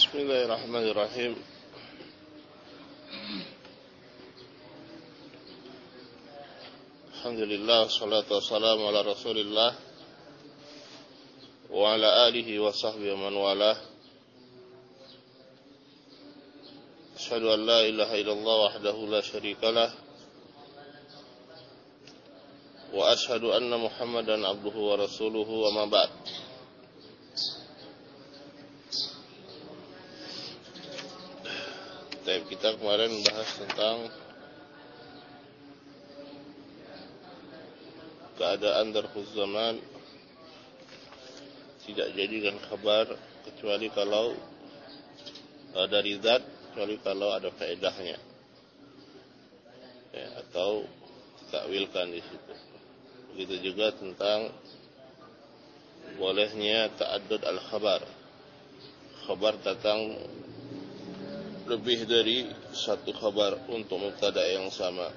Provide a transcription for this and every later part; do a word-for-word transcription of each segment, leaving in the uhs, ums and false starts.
Bismillahirrahmanirrahim. Alhamdulillah, salatu wassalamu ala Rasulillah wa ala alihi wa sahbihi wa man walah. Asyhadu an la ilaha illallah wahdahu la syarikalah wa asyhadu anna Muhammadan abduhu wa rasuluhu wa ma ba'd. Kita kemarin bahas tentang keadaan darfuz zaman, tidak jadikan kabar kecuali kalau dari zat, kecuali kalau ada faedahnya, ya, atau takwilkan di situ. Begitu juga tentang bolehnya ta'addud al-khabar, khabar datang lebih dari satu kabar untuk mubtada yang sama.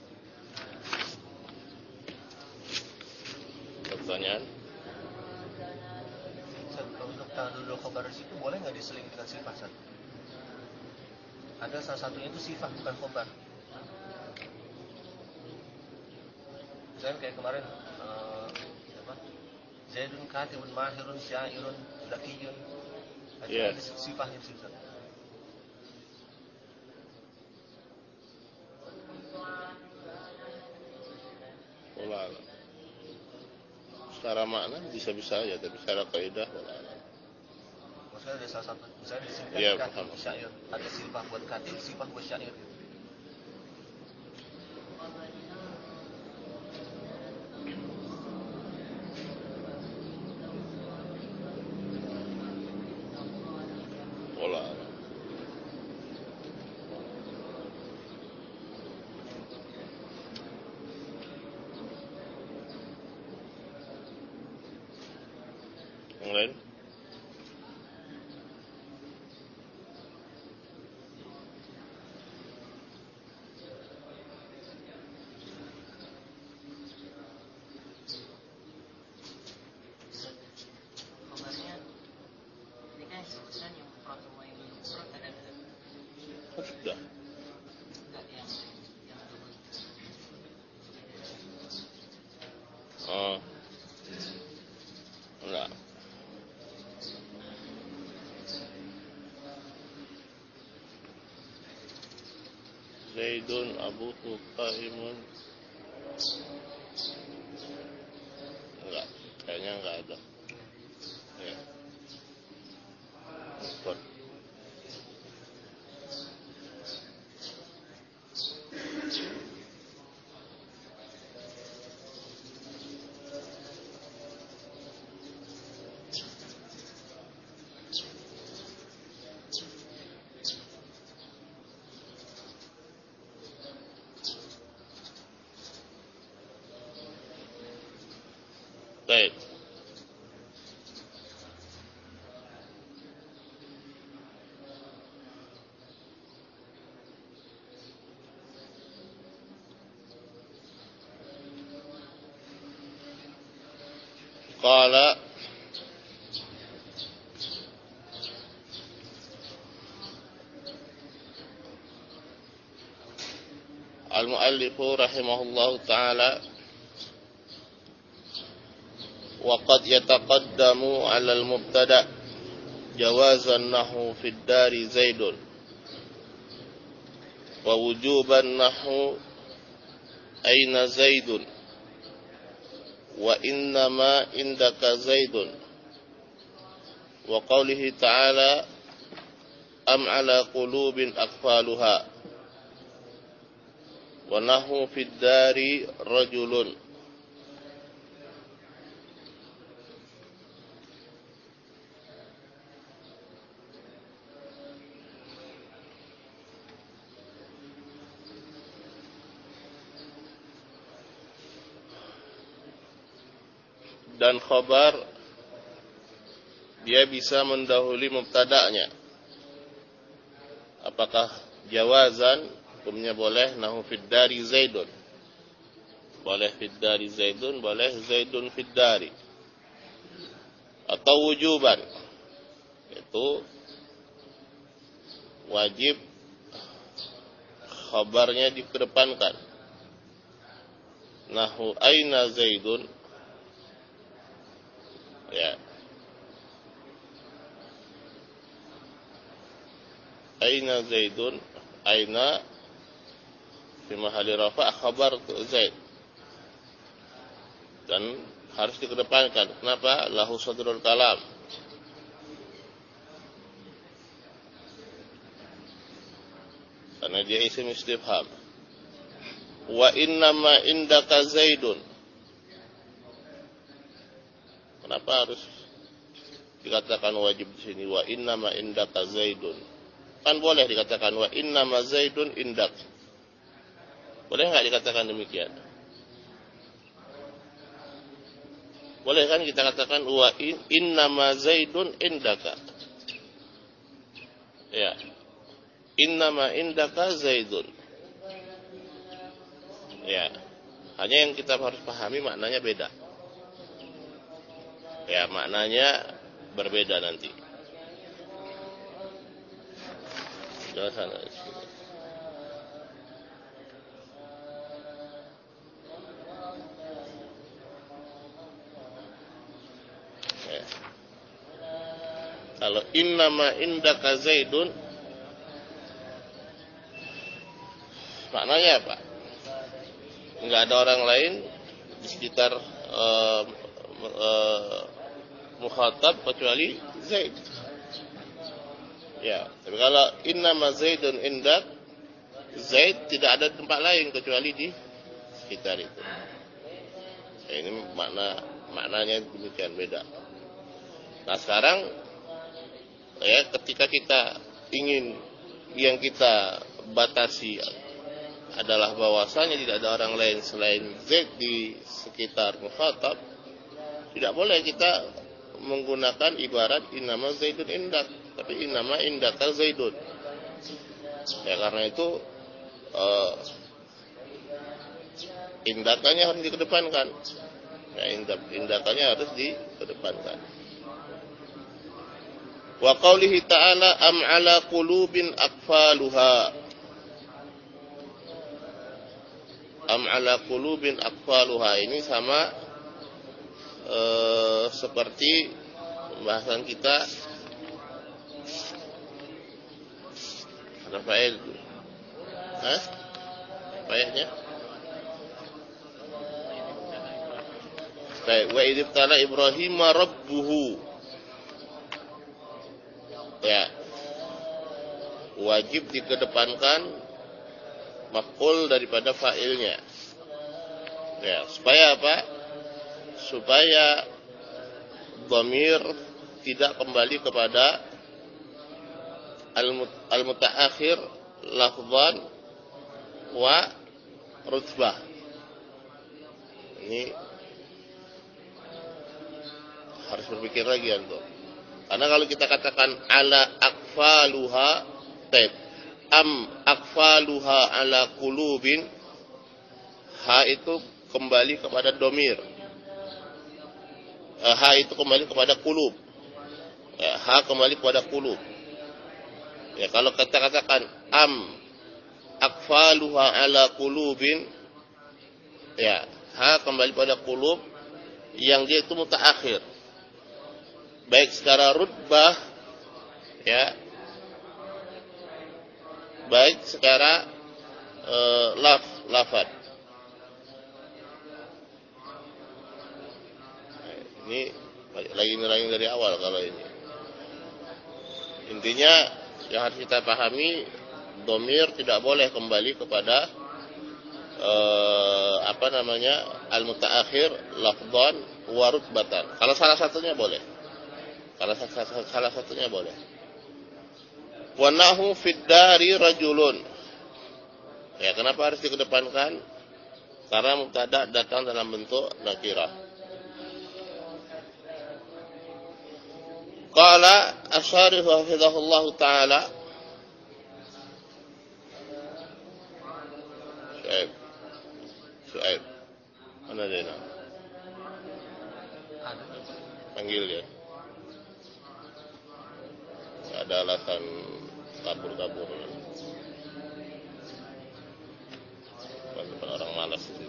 Pertanyaan? Untuk ta'addud khabar di situ boleh nggak diseling dengan sifat? Ada salah satunya itu sifat bukan khabar. Misalnya kayak kemarin uh, apa? Zaidun katibun mahirun syairun zakiyun. Ada yeah. Sifatnya sifat. Secara makna bisa-bisa aja, tapi secara kaidah maksudnya ada salah satu, misalnya disebutkan ya, katib syair, ada sifat buat katib, sifat buat syair. Pola. Yang lain? Kabarnya ini kan disebutkan yang protoma yang prot ada Oh, sudah. enggak yang yang dulu. Oh. Enggak. Zaidun abuhu qaimun. Enggak, kayaknya enggak ada. Ya. Mufrad. Baik. Qala al-muallifu rahimahullahu ta'ala وقد يتقدم على المبتدأ جواز النحو في الدار زيد ووجوب النحو أين زيد وإنما عندك زيد وقوله تعالى أم على قلوب أقفالها ونحو في الدار رجل. Dan khabar dia bisa mendahului mubtada'nya. Apakah jawazan, hukumnya boleh, nahu fid dari Zaidun. Boleh fid dari Zaidun, boleh Zaidun fid dari. Atau wujuban, yaitu wajib khabarnya dikedepankan. Nahu aina Zaidun, ya, aina Zaidun, aina fi mahalli rafa' khabar Zaid, dan harus dikedepankan. Kenapa? Lahu sadrul kalam, karena dia isim istifham. Wa innama indaka Zaidun, kenapa harus dikatakan wajib di sini? Wa innama indaka Zaidun, kan boleh dikatakan wa innama Zaidun indak. Boleh nggak dikatakan demikian? Boleh kan kita katakan wa innama Zaidun indaka. Ya. Innama indaka Zaidun. Ya. Hanya yang kita harus pahami maknanya beda. Ya, maknanya berbeda nanti. Jangan sana. Ya. Kalau innama indaka Zaidun, maknanya apa? Enggak ada orang lain di sekitar uh, uh, mukhatab kecuali Zaid. Ya, tapi kalau innama Zaidun indak, Zaid tidak ada tempat lain kecuali di sekitar itu. Ya, ini makna maknanya demikian beda. Nah sekarang ya, ketika kita ingin yang kita batasi adalah bahwasanya tidak ada orang lain selain Zaid di sekitar mukhatab, tidak boleh kita menggunakan ibarat innama Zaidun indak, tapi innama indaka Zaidun. Ya karena itu uh, indakannya harus dikedepankan. Ya, indak, indakannya harus dikedepankan. Wa qaulihi ta'ala am ala qulubin aqfaluha, am ala qulubin aqfaluha ini sama uh, seperti pembahasan kita ada fa'il. Hah? Fa'ilnya? Baik, wa idibtala Ibrahim rabbuhu. Ya. Wajib dikedepankan maf'ul daripada fa'ilnya. Ya, supaya apa? Supaya dhamir tidak kembali kepada al-mutaakhir lafzan wa rutbah. Ini harus berpikir lagi antum. Karena kalau kita katakan ala akfaluha, taib, am akfaluha ala qulubin, ha itu kembali kepada domir. Ha itu kembali kepada qulub. Ya, ha kembali kepada qulub. Ya, kalau kita katakan am akfaluha ala qulubin, ya, ha kembali pada qulub yang dia itu mutaakhir. Baik secara rutbah, ya, baik secara uh, laf, lafad. Ini lagi nilai dari awal kalau ini. Intinya yang harus kita pahami, domir tidak boleh kembali kepada uh, apa namanya al-mutaakhir lafdhan wa rutbatan. Kalau salah satunya boleh. Kalau salah satunya boleh. Wa nahu fid dari rajulun. Ya, kenapa harus dikedepankan? Karena mubtada datang dalam bentuk nakirah. Qala asy-syarih hafizahullah taala. Syuaib. Syuaib. Mana dia? Panggil dia. Ada alasan kabur-kabur. Bukan orang malas itu.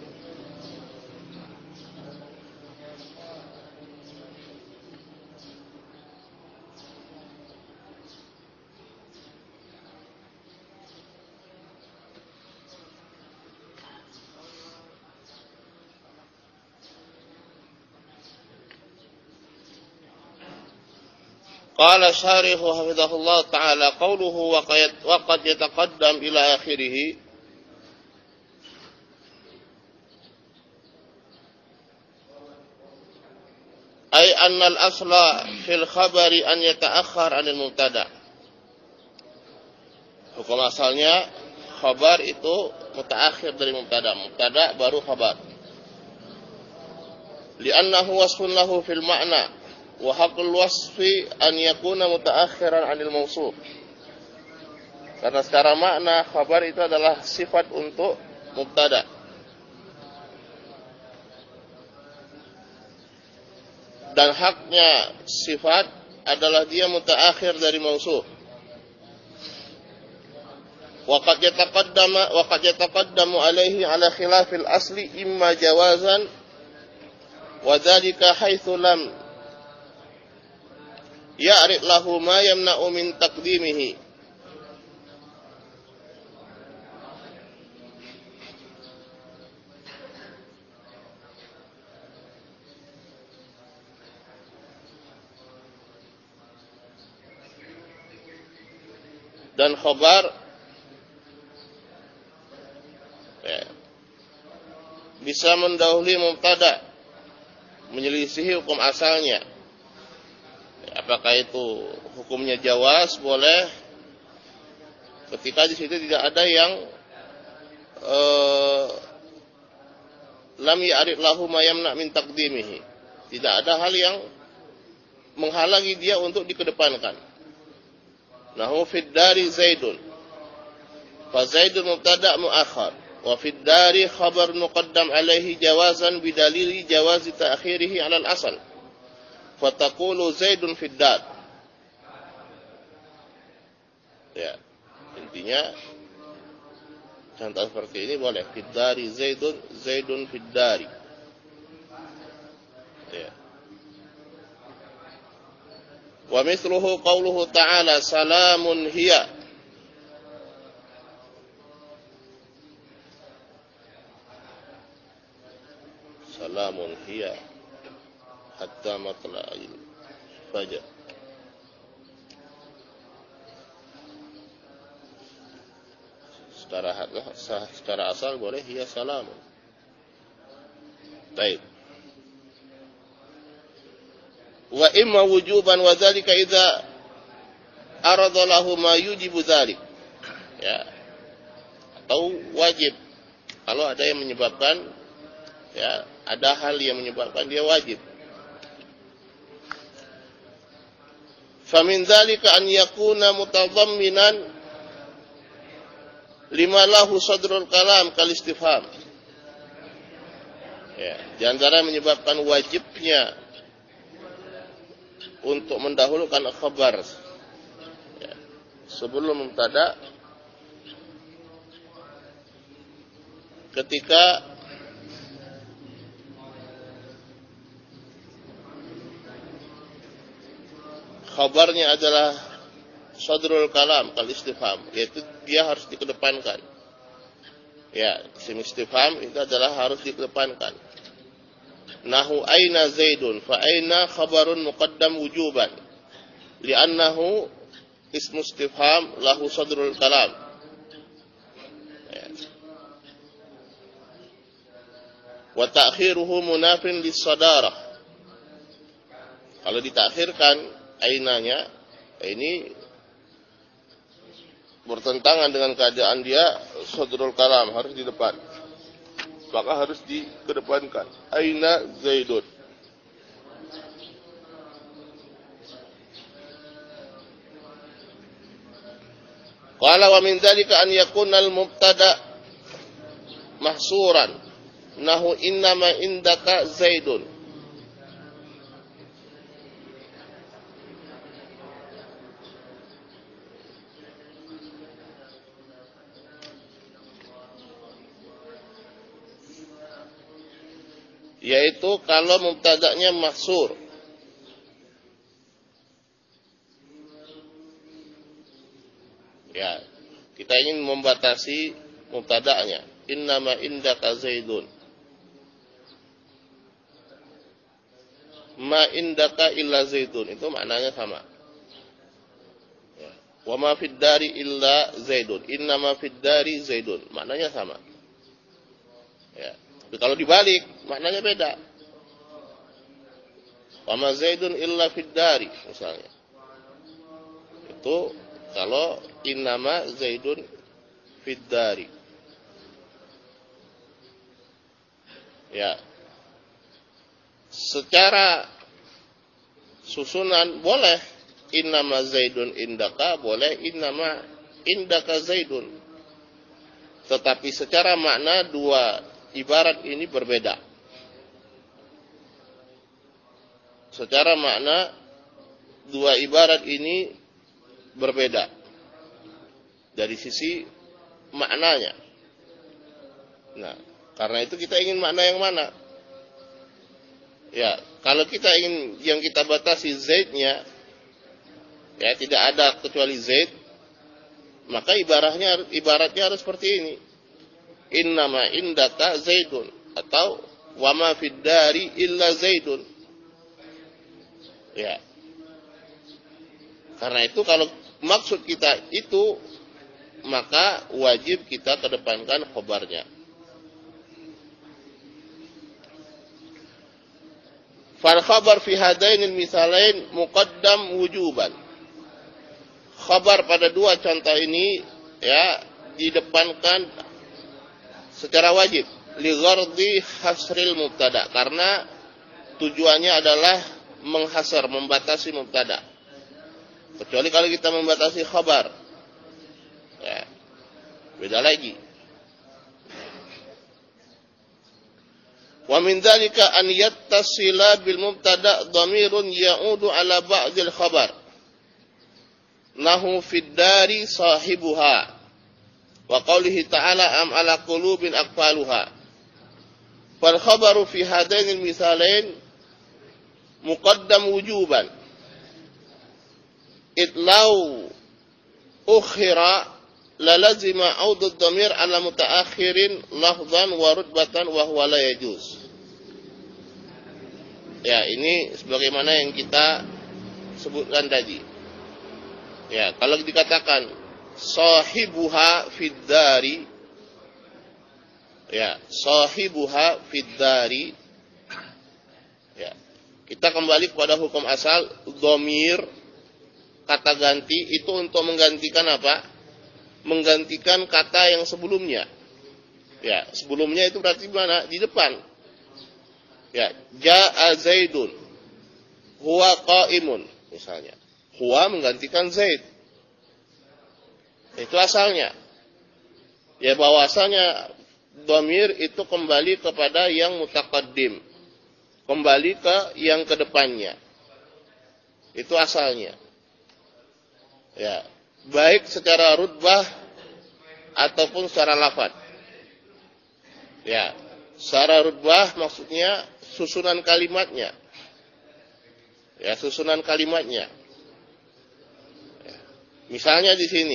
قال الشارح حفظه الله تعالى قوله وقد يتقدم إلى آخره أي أن الأصل في الخبر أن يتأخر عن المبتدأ. Hukum asalnya khabar itu mutaakhir dari mubtada, mubtada baru khabar. Li'annahu wasfun lahu fil ma'na wa haqqul wasfi an yakuna mutaakhiran 'anil mawsuf. Karena secara makna khabar itu adalah sifat untuk mubtada. Dan haknya sifat adalah dia mutaakhir dari mausuf. Wa qad yataqaddama wa qad yataqaddamu alaihi ala khilafil asli imma jawazan wa dzalika haitsu lam ya'rid lahu ma yamna'u min taqdimihi. Dan khabar ya, bisa mendahului mubtada, menyelisihi hukum asalnya. Apakah itu hukumnya jawaz, boleh, ketika di situ tidak ada yang eh, lam ya'rid lahu ma yamna min taqdimihi, tidak ada hal yang menghalangi dia untuk dikedepankan. Nahu fid dari Zaidun, fa Zaidun mubtada muakhar, wa fid dari khabar muqaddam alaihi jawazan bidalili jawazi ta'khirihi 'ala al-asal. Fataqulu Zaidun fid dar. Ya, intinya contoh seperti ini boleh. Fid dari Zaidun, Zaidun fid dari. Ya. Wa mithluhu qawluhu ta'ala salamun hiya. Salamun hiya hatta matla'il fajar. Secara secara asal boleh hiya salamun. Baik. Wa imma wujuban wa dzalika idza arada lahu ma yujibu dzalik. Ya. Atau wajib. Kalau ada yang menyebabkan, ya, ada hal yang menyebabkan dia wajib. Famin dzalika an yakuna mutadamminan lima lahu sadrul kalam kal istifham. Ya, di antara menyebabkan wajibnya untuk mendahulukan khabar, ya, sebelum mubtada ketika khabarnya adalah sadrul kalam kal istifham, yaitu dia harus dikedepankan. Ya, isim istifham itu adalah harus dikedepankan. Nahu aina Zaidun, fa aina khabarun muqaddam wujuban, li'annahu ismu istifham lahu sadrul kalam. Ya. Wa ta'khiruhu munafin lis-sadarah. Kalau ditakhirkan ainanya, ini bertentangan dengan keadaan dia sadrul kalam, harus di depan, maka harus dikedepankan. Aina Zaidun. Qala wa min dzalika an yakuna al-mubtada mahsuran, nahu innama indaka Zaidun. Yaitu kalau mubtada'nya mahsur. Ya, kita ingin membatasi mubtada'nya. Innama indaka Zaidun. Ma indaka illa Zaidun. Itu maknanya sama. Ya. Wa ma fid dari illa Zaidun. Innama fid dari Zaidun. Maknanya sama. Ya. Tapi kalau dibalik, maknanya beda. Wa ma Zaidun illa fid dari, misalnya. Itu kalau innama Zaidun fid dari. Ya. Secara susunan boleh innama Zaidun indaka, boleh innama indaka Zaidun. Tetapi secara makna dua ibarat ini berbeda. Secara makna dua ibarat ini berbeda dari sisi maknanya. Nah, karena itu kita ingin makna yang mana? Ya, kalau kita ingin yang kita batasi Zaidnya, ya tidak ada kecuali Zaid, maka ibaratnya ibaratnya harus seperti ini. Innama indaka Zaidun, atau wama fid dari illa Zaidun. Ya. Karena itu kalau maksud kita itu, maka wajib kita kedepankan khobarnya. Fal khabar fi hadainil misalain muqaddam wujuban. Khabar pada dua contoh ini ya didepankan secara wajib li ghardi hasril mubtada, karena tujuannya adalah menghasar, membatasi mubtada. Kecuali kalau kita membatasi khabar. Ya. Beda lagi. Wa min dzalika an yattasila bil mubtada dhamirun ya'udu ala ba'dil khabar. Nahu fid dari sahibuha. Wa qawlihi ta'ala am ala qulubin aqfaluha. Fal khabaru fi hadainil misalain muqaddam wujuban. Itlau ukhira lalazima audud dhamir ala mutaakhirin lafzan wa rutbatan wa huwa la yajuz. Ya, ini sebagaimana yang kita sebutkan tadi. Ya, kalau dikatakan sahibuha fid dari, ya, sahibuha fid dari, ya, kita kembali kepada hukum asal dhamir, kata ganti itu untuk menggantikan apa? Menggantikan kata yang sebelumnya. Ya, sebelumnya itu berarti mana? Di depan. Ya, ja'a Zaidun. Huwa qa'imun, misalnya. Huwa menggantikan Zaid. Itu asalnya. Ya, bahwasanya dhamir itu kembali kepada yang mutaqaddim. Kembali ke yang kedepannya. Itu asalnya. Ya, baik secara rutbah ataupun secara lafaz. Ya, secara rutbah maksudnya susunan kalimatnya. Ya, susunan kalimatnya. Ya. Misalnya di sini.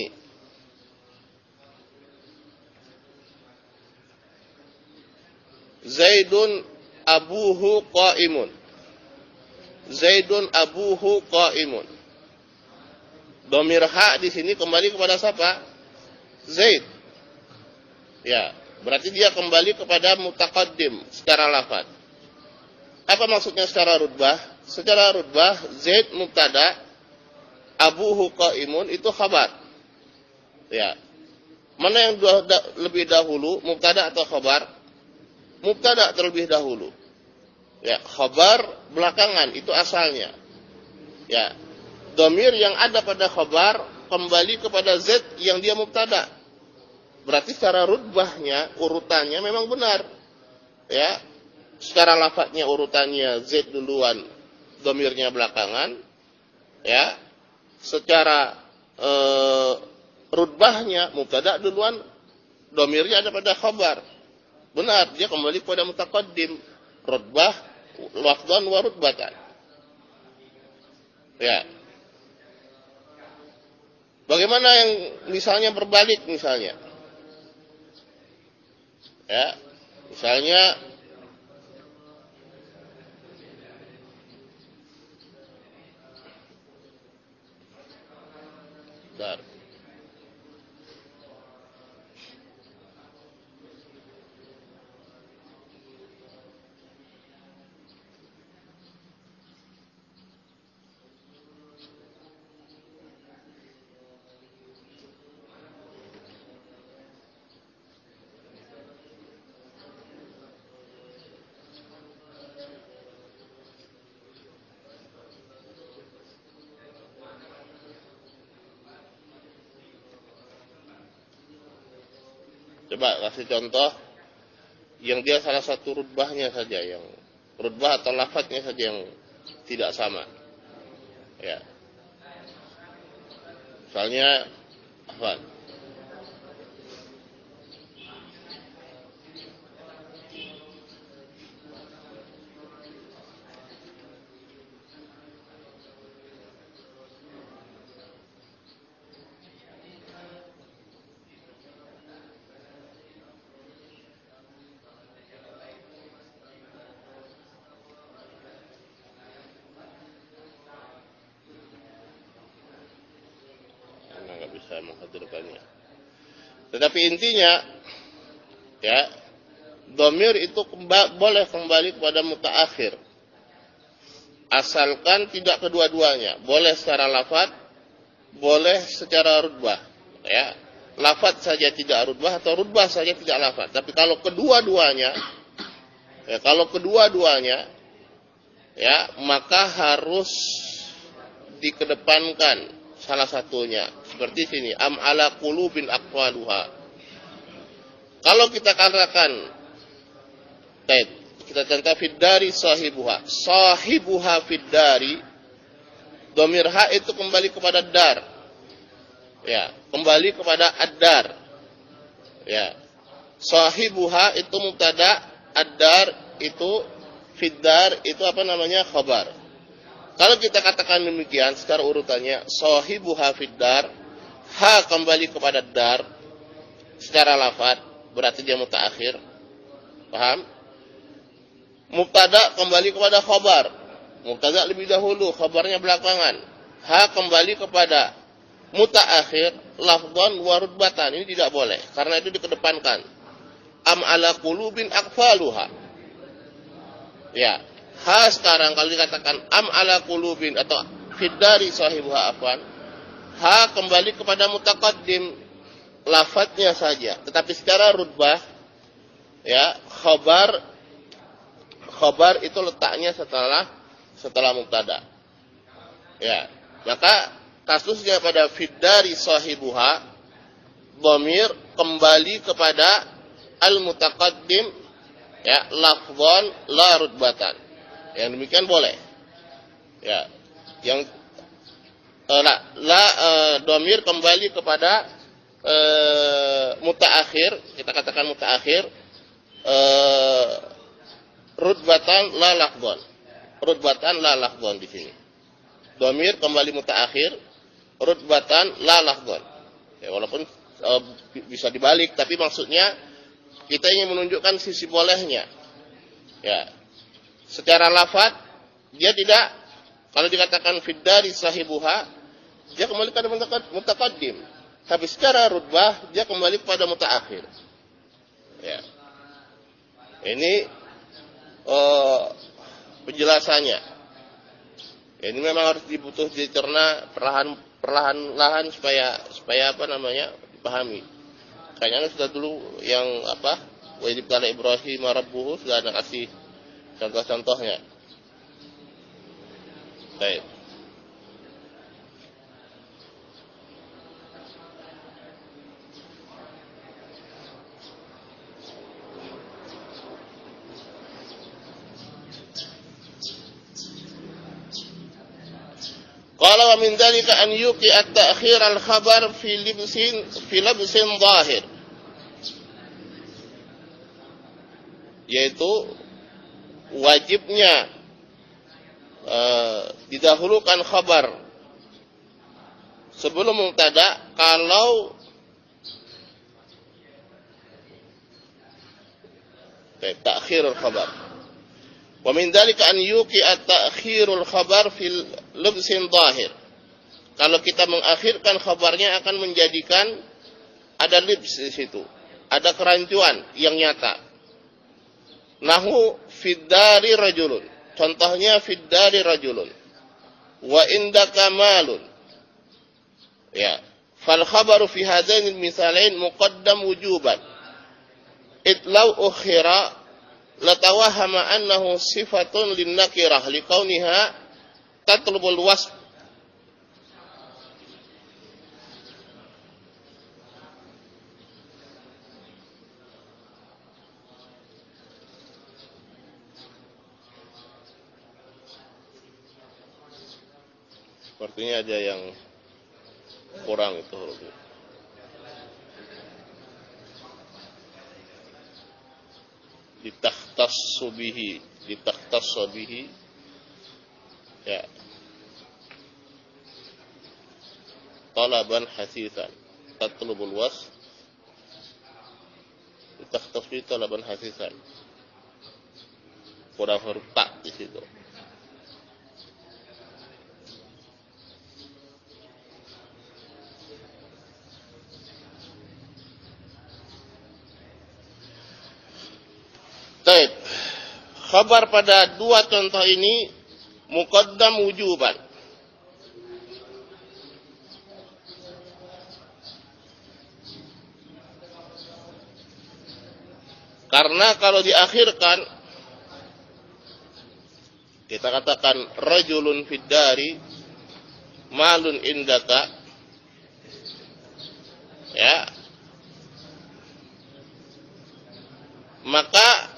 Zaidun abuhu qa'imun. Zaidun abuhu qa'imun. Dhamir ha di sini kembali kepada siapa? Zaid. Ya, berarti dia kembali kepada mutaqaddim secara lafaz. Apa maksudnya secara rutbah? Secara rutbah Zaid mubtada, abuhu qaimun itu khabar. Ya. Mana yang dua, da, lebih dahulu, mubtada atau khabar? Mubtada terlebih dahulu. Ya, khabar belakangan itu asalnya. Ya. Dhamir yang ada pada khabar kembali kepada Z yang dia mubtada. Berarti secara rutbahnya, urutannya memang benar. Ya. Secara lafadznya urutannya Z duluan, dhamirnya belakangan. Ya. Secara e, rutbahnya mubtada duluan, dhamirnya ada pada khabar. Benar, dia kembali kepada mutaqaddim. rutbah lafdhan wa rutbatan. Ya. Bagaimana yang misalnya berbalik misalnya? Ya. Misalnya dar. Coba kasih contoh yang dia salah satu rutbahnya saja, yang rutbah atau lafadznya saja yang tidak sama. Ya. Misalnya apa? Bisa menghadirkannya. Tetapi intinya, ya, dhamir itu kemba, boleh kembali kepada mutaakhir, asalkan tidak kedua-duanya. Boleh secara lafadz, boleh secara rutbah. Ya, lafadz saja tidak rutbah atau rutbah saja tidak lafadz. Tapi kalau kedua-duanya, ya, kalau kedua-duanya, ya, maka harus dikedepankan salah satunya. Seperti sini, am ala qulubin aqwaluha. Kalau kita katakan, baik, kita contoh fiddari sahibuha. Sahibuha fiddari, dhamir ha itu kembali kepada dar. Ya, kembali kepada ad-dar. Ya. Sahibuha itu mubtada, ad-dar itu fiddar itu apa namanya? Khabar. Kalau kita katakan demikian secara urutannya, sahibuha fiddar, ha kembali kepada dar secara lafaz, berarti dia mutaakhir. Paham? Mubtada kembali kepada khabar. Mubtada lebih dahulu, khabarnya belakangan. Ha kembali kepada mutaakhir, lafdhan wa rutbatan. Ini tidak boleh karena itu dikedepankan. Am ala qulubin aqfaluha. Ya. Ha sekarang kalau dikatakan am ala qulubin atau fiddari sahibuha afwan, ha kembali kepada mutaqaddim, lafadznya saja. Tetapi secara rutbah, ya, khabar khabar itu letaknya setelah setelah mubtada. Ya, maka kasusnya pada fiddari sahibuha, dhamir kembali kepada al mutaqaddim, ya, lafdhan la rutbatan. Yang demikian boleh. Ya. Yang uh, la, la uh, dhamir kembali kepada uh, mutaakhir, kita katakan mutaakhir, uh, rutbatan la lafdhan. Rutbatan la lafdhan di sini. Dhamir kembali mutaakhir, rutbatan la lafdhan. Ya, walaupun uh, bisa dibalik, tapi maksudnya kita ingin menunjukkan sisi bolehnya. Ya. Secara lafaz dia tidak, kalau dikatakan fiddari sahibuha, dia kembali kepada mutaqaddim. Tapi secara rutbah dia kembali kepada mutaakhir. Ya. Ini uh, penjelasannya. Ya, ini memang harus dibutuh dicerna perlahan perlahan-lahan supaya supaya apa namanya dipahami. Kayaknya sudah dulu yang apa? Wa idh qala Ibrahim rabbuhu sudah ada kasih contoh-contohnya. Baik. Qala wa min dzalika an yuqi at-ta'khir al-khabar fi libsin fi labsin zahir. Yaitu wajibnya uh, didahulukan khabar sebelum mubtada kalau ta'khirul khabar. Wa min dzalika an yuqi'a ta'khirul khabar fil lubsin zahir. Kalau kita mengakhirkan khabarnya akan menjadikan ada libs di situ, ada kerancuan yang nyata. Nahu fiddari rajulun. Contohnya fiddari rajulun. Wa indaka malun. Ya, fal khabaru fi hadainil misalain muqaddam wujuban. Itlau ukhira latawahama annahu sifatun linnakirah liqauniha tatlubul wasf. Sepertinya ada yang kurang itu hurufnya. Ditakhtassu bihi, ditakhtassu bihi. Ya. Talaban hasisan. Tatlubul wasf. Ditakhtassu bihi talaban hasisan. Kurang huruf ta di situ. Baik. Khabar pada dua contoh ini muqaddam wujuban. Karena kalau diakhirkan kita katakan rajulun fiddari malun indaka, ya, maka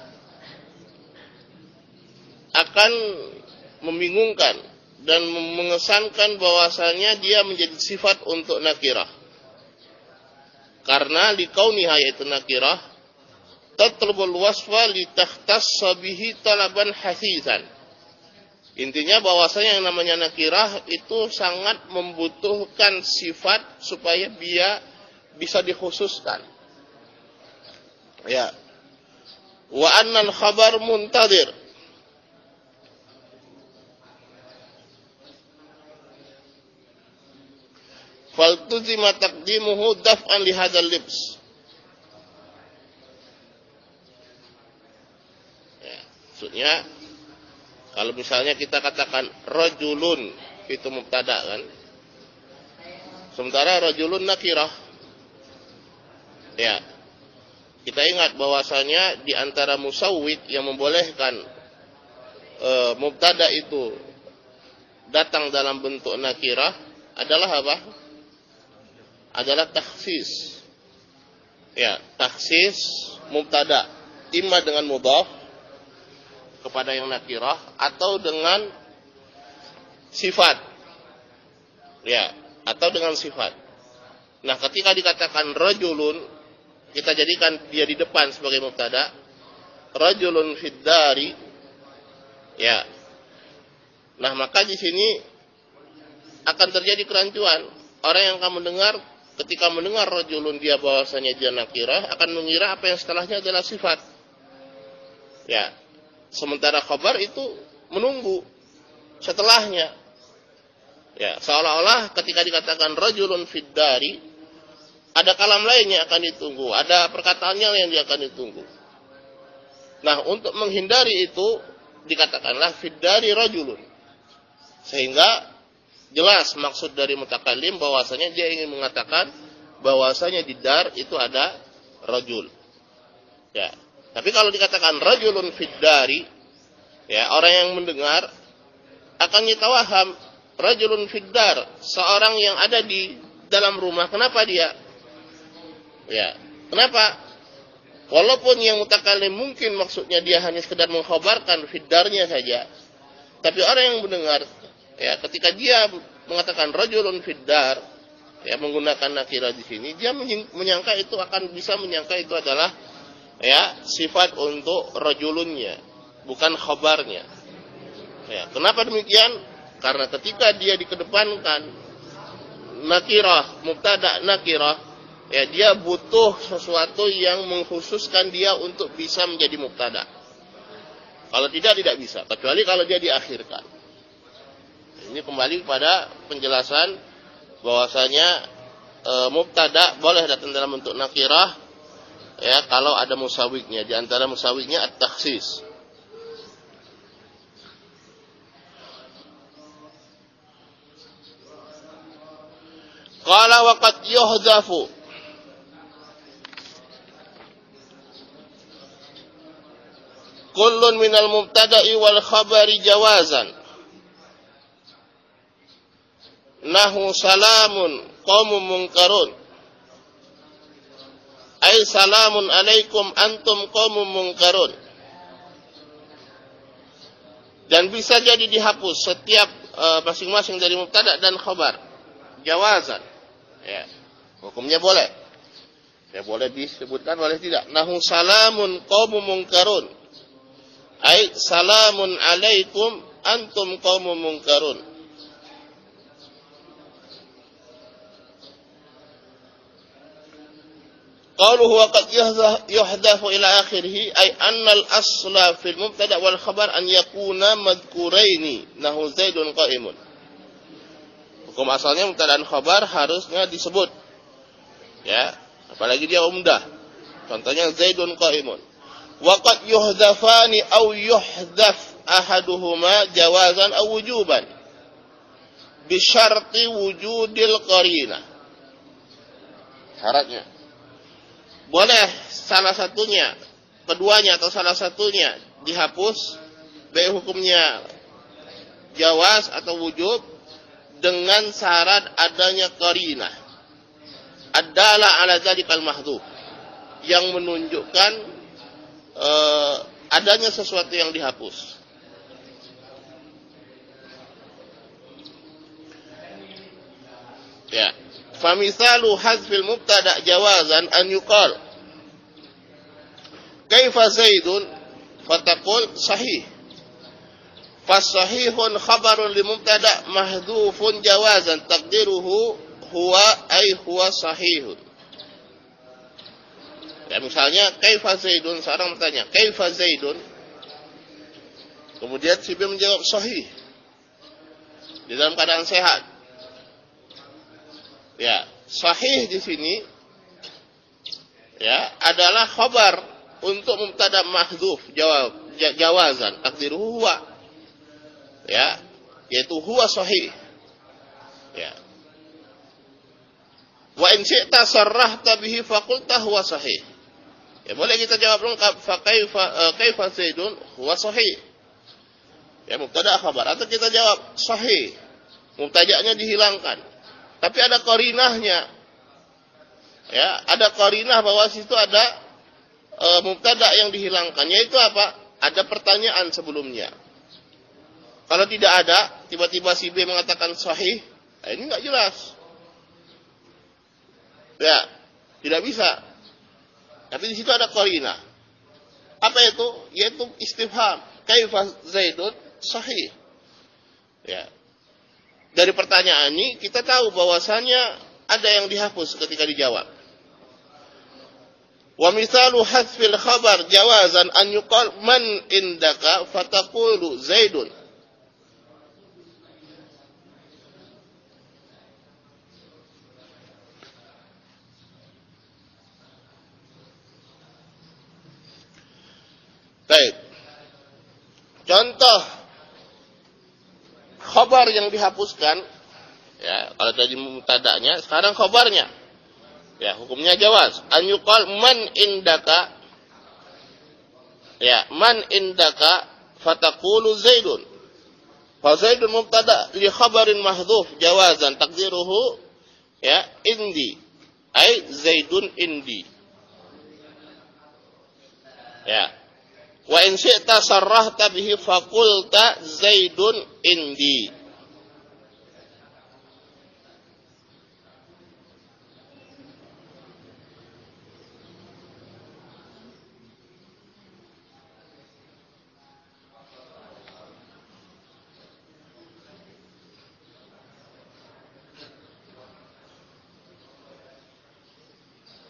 akan membingungkan dan mengesankan bahwasanya dia menjadi sifat untuk nakirah. Karena liqauniha yaitu nakirah tatlubul wasfa litahtassa bihi talaban hasisan. Intinya bahwasanya yang namanya nakirah itu sangat membutuhkan sifat supaya dia bisa dikhususkan. Ya. Wa annal khabar muntadir. Faltuzima taqdimuhu daf'an li hadzal libs. Ya, maksudnya kalau misalnya kita katakan rajulun itu mubtada kan. Sementara rajulun nakirah. Ya. Kita ingat bahwasanya di antara musawwid yang membolehkan e, mubtada itu datang dalam bentuk nakirah adalah apa? Adalah takhsis. Ya, takhsis mubtada imma dengan mudhaf kepada yang nakirah atau dengan sifat. Ya, atau dengan sifat. Nah, ketika dikatakan rajulun, kita jadikan dia di depan sebagai mubtada. Rajulun fiddari. Ya. Nah, maka di sini akan terjadi kerancuan. Orang yang akan mendengar ketika mendengar rajulun dia bahwasanya dia nakirah akan mengira apa yang setelahnya adalah sifat. Ya. Sementara khabar itu menunggu setelahnya. Ya, seolah-olah ketika dikatakan rajulun fiddari ada kalam lain yang akan ditunggu, ada perkataannya yang dia akan ditunggu. Nah, untuk menghindari itu dikatakanlah fiddari rajulun. Sehingga jelas maksud dari mutakallim bahwasanya dia ingin mengatakan bahwasanya di dar itu ada rajul. Ya. Tapi kalau dikatakan rajulun fiddari, ya, orang yang mendengar akan yatawaham rajulun fiddar, seorang yang ada di dalam rumah. Kenapa dia? Ya, kenapa? Walaupun yang mutakallim mungkin maksudnya dia hanya sekedar mengkhabarkan fiddarnya saja, tapi orang yang mendengar, ya, ketika dia mengatakan rajulun fiddar, ya, menggunakan nakirah di sini, dia menyangka itu akan bisa menyangka itu adalah, ya, sifat untuk rajulunnya, bukan khabarnya. Ya, kenapa demikian? Karena ketika dia dikedepankan nakirah, mubtada nakirah, ya dia butuh sesuatu yang mengkhususkan dia untuk bisa menjadi mubtada. Kalau tidak, tidak bisa. Kecuali kalau dia diakhirkan. Ini kembali kepada penjelasan bahwasanya e, mubtada boleh datang dalam bentuk nakirah, ya kalau ada musawiknya. Di antara musawiknya at-takhsis. Qala waqad yuhdafu kullun minal mubtada'i wal khabari jawazan nahu salamun qaumun munkarun ay salamun alaikum antum qaumun munkarun. Dan bisa jadi dihapus setiap uh, masing-masing dari mubtada dan khabar jawazan, ya hukumnya boleh, ya boleh disebutkan, boleh tidak. Nahu salamun qaumun munkarun ay salamun alaikum antum qaumun munkarun. Qauluhu wa qad yuhdafu ila akhirih ay anna al-asla fil mubtada wal khabar an yakuna madhkuraini nahu zaidun qa'imun. Hukum asalnya mubtada dan khabar harusnya disebut, ya apalagi dia umdah. Contohnya zaidun qa'imun. Wa qad yuhdafani aw yuhdaf ahaduhuma jawazan aw wujuban bi syarti wujudil qarinah. Syaratnya boleh salah satunya, keduanya atau salah satunya dihapus, baik hukumnya jawaz atau wujub, dengan syarat adanya qarinah adalah ala dzalikal mahdhuf, yang menunjukkan uh, adanya sesuatu yang dihapus. Ya. Famisalu hazfil mubtada jawazan an yuqal kaifa zaidun fataqul sahih. Fasahihun khabarun li mubtada mahdhufun jawazan taqdiruhu huwa ay huwa sahihun. Ya misalnya kaifa zaidun, seorang bertanya kaifa zaidun, kemudian si B menjawab sahih, di dalam keadaan sehat. Ya, sahih di sini ya adalah khabar untuk mubtada mahdhuf jawab jawazan takdiruhu huwa, ya yaitu huwa sahih. Ya. Wa in syi'ta sarrahta bihi faqulta huwa sahih. Ya boleh kita jawab lengkap fa kaifa kaifa zaidun huwa sahih. Ya mubtada khabar, atau kita jawab sahih. Mubtada'nya dihilangkan. Tapi ada qarinahnya. Ya, ada qarinah bahwa situ ada e, mubtada yang dihilangkan. Yaitu apa? Ada pertanyaan sebelumnya. Kalau tidak ada, tiba-tiba si B mengatakan sahih, nah ini enggak jelas. Ya, tidak bisa. Tapi di situ ada qarinah. Apa itu? Yaitu istifham. Kaifa zaidun sahih. Ya. Dari pertanyaan ini kita tahu bahwasanya ada yang dihapus ketika dijawab. Wa misalu hasfil khabar jawazan an yuqal man indaka fataqulu zaidun. Baik. Contoh khabar yang dihapuskan, ya kalau tadi mubtada'nya, sekarang khabarnya, ya hukumnya jawaz. An yuqal man indaka, ya man indaka fataqulu zaidun. Fa zaidun mubtada' li khabarin mahdhuf jawazan taqdiruhu ya indi, ay zaidun indi. Ya. Wa in syi'ta sarrahta bihi faqulta zaidun indi.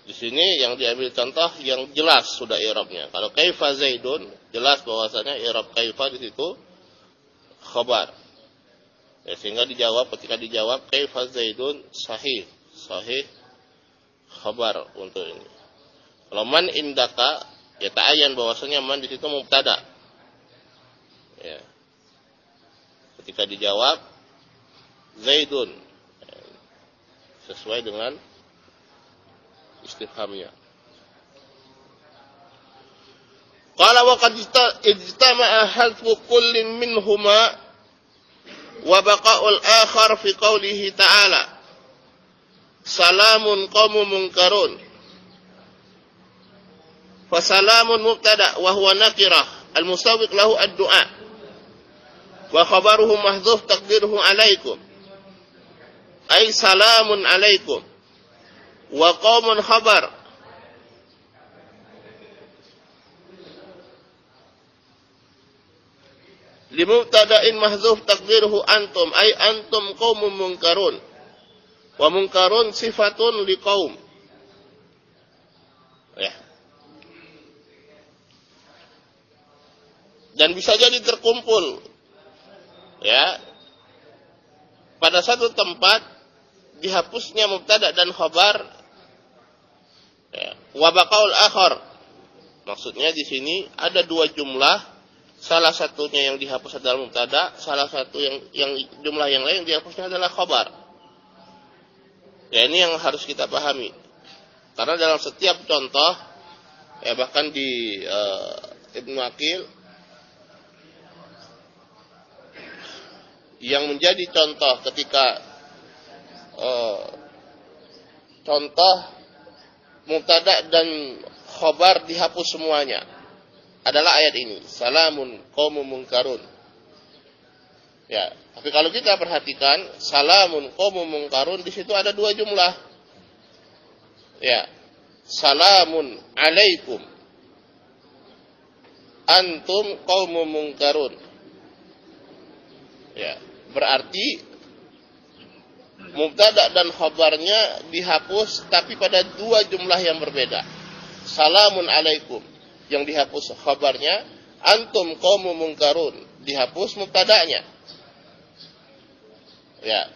Di sini yang diambil contoh yang jelas sudah i'rabnya. Kalau kaifa Zaidun, jelas bahwasanya i'rab kaifa di situ khabar. Ya, sehingga dijawab, ketika dijawab kaifa Zaidun sahih, sahih khabar untuk ini. Kalau man indaka, ya ta'ayyan bahwasanya man di situ mubtada. Ya. Ketika dijawab Zaidun, ya, sesuai dengan istifhamnya. Qala wa qad ijtama'a hadfu kullin minhuma wa baqa'ul akhar fi qawlihi ta'ala salamun qaumun munkarun. Fa salamun mubtada wa huwa nakirah al-musawiq lahu ad-du'a wa khabaruhu mahdhuf taqdiruhu alaikum ay salamun alaikum wa qaumun khabar limubtada'in mahdzuf taqdiruhu antum ay antum qaumun munkarun wa munkarun sifatun liqaum. Ya. Dan bisa jadi terkumpul ya pada satu tempat dihapusnya mubtada dan khabar. Ya, wa baqaul akhar. Maksudnya di sini ada dua jumlah, salah satunya yang dihapus adalah mubtada, salah satu yang yang jumlah yang lain yang dihapusnya adalah khabar. Ya, ini yang harus kita pahami. Karena dalam setiap contoh ya bahkan di uh, Ibnu Aqil yang menjadi contoh ketika uh, contoh mubtada dan khabar dihapus semuanya adalah ayat ini, salamun qaumun munkarun. Ya, tapi kalau kita perhatikan salamun qaumun munkarun di situ ada dua jumlah. Ya. Salamun alaikum antum qaumun munkarun. Ya, berarti mubtada dan khabarnya dihapus tapi pada dua jumlah yang berbeda. Salamun alaikum yang dihapus khabarnya, antum qaumun munkarun dihapus mubtadanya. Ya.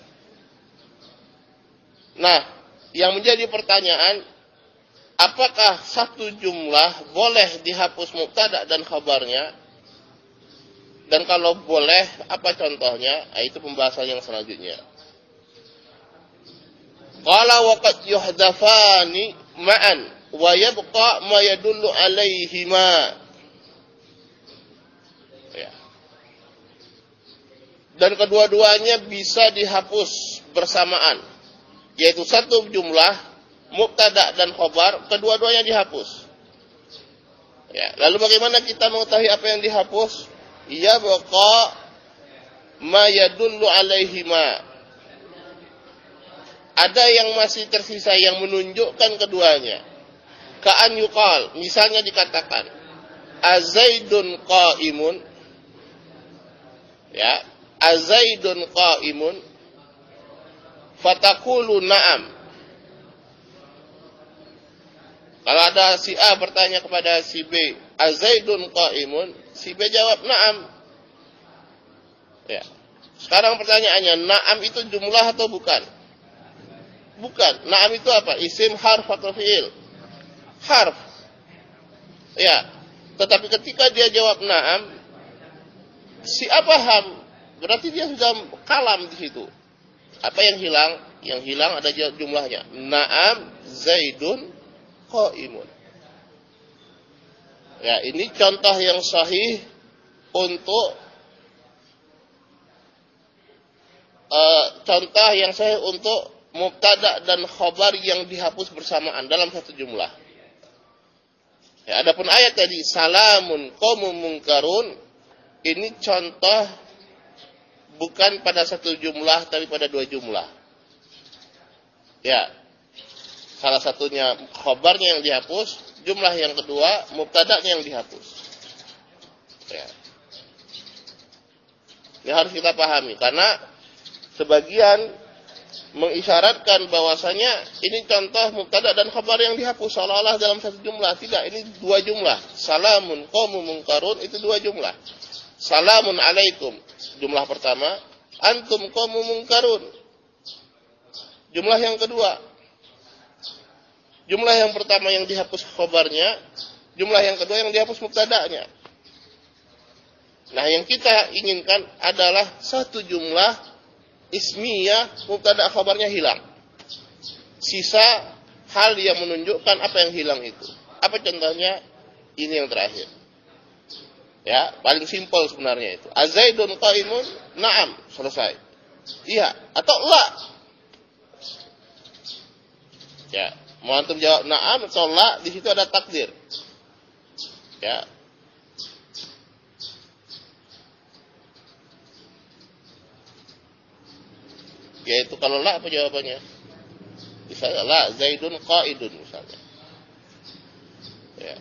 Nah, yang menjadi pertanyaan, apakah satu jumlah boleh dihapus mubtada dan khabarnya? Dan kalau boleh, apa contohnya? Nah, itu pembahasan yang selanjutnya. Qala wa qad yuhdafani ma'an wa yabqa ma yadullu alaihima. Ya. Dan kedua-duanya bisa dihapus bersamaan, yaitu satu jumlah mubtada dan khabar, kedua-duanya dihapus. Ya, lalu bagaimana kita mengetahui apa yang dihapus? Yabqa ma yadullu alaihima. Ada yang masih tersisa yang menunjukkan keduanya. Ka'an yuqal, misalnya dikatakan azaidun qa'imun. Ya, azaidun qa'imun fatakulu na'am. Kalau ada si A bertanya kepada si B, azaidun qa'imun, si B jawab na'am. Ya. Sekarang pertanyaannya, na'am itu jumlah atau bukan? Bukan. Na'am itu apa? Isim, harf atau fi'il? Harf. Ya. Tetapi ketika dia jawab na'am, si A paham. Berarti dia sudah kalam di situ. Apa yang hilang? Yang hilang ada jumlahnya. Na'am Zaidun qa'imun. Ya, ini contoh yang sahih untuk uh, contoh yang sahih untuk mubtada dan khabar yang dihapus bersamaan dalam satu jumlah. Ya, adapun ayat tadi salamun qaumun munkarun, ini contoh bukan pada satu jumlah tapi pada dua jumlah. Ya. Salah satunya khabarnya yang dihapus, jumlah yang kedua mubtadanya yang dihapus. Ya. Ini harus kita pahami karena sebagian mengisyaratkan bahwasanya ini contoh mubtada dan khabar yang dihapus seolah-olah dalam satu jumlah. Tidak, ini dua jumlah. Salamun qaumun munkarun itu dua jumlah. Salamun alaikum jumlah pertama, antum qaumun munkarun jumlah yang kedua. Jumlah yang pertama yang dihapus khabarnya, jumlah yang kedua yang dihapus mubtada'nya. Nah, yang kita inginkan adalah satu jumlah ismiyah mubtada' khabarnya hilang. Sisa hal yang menunjukkan apa yang hilang itu. Apa contohnya? Ini yang terakhir. Ya, paling simpel sebenarnya itu. Azaidun qaimun, na'am, selesai. Iya atau la. Ya, mau antum jawab na'am atau la, di situ ada takdir. Ya. Yaitu kalau la apa jawabannya? Misalnya la Zaidun qaidun misalnya. Ya.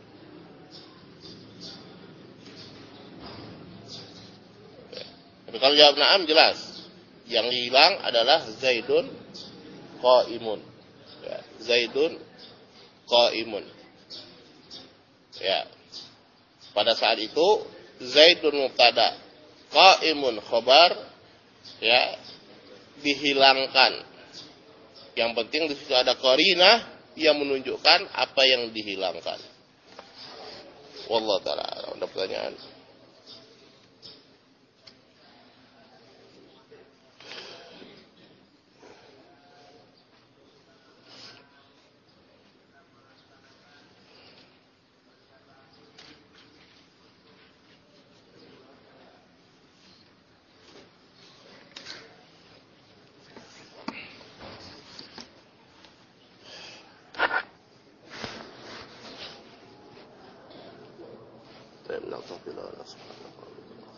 Ya. Tapi kalau jawab na'am jelas. Yang hilang adalah Zaidun qaimun. Ya. Zaidun qaimun. Ya. Pada saat itu Zaidun mubtada, qaimun khabar, ya, dihilangkan. Yang penting di situ ada qarinah yang menunjukkan apa yang dihilangkan. Wallahu taala. Ada pertanyaan? Subhanallah.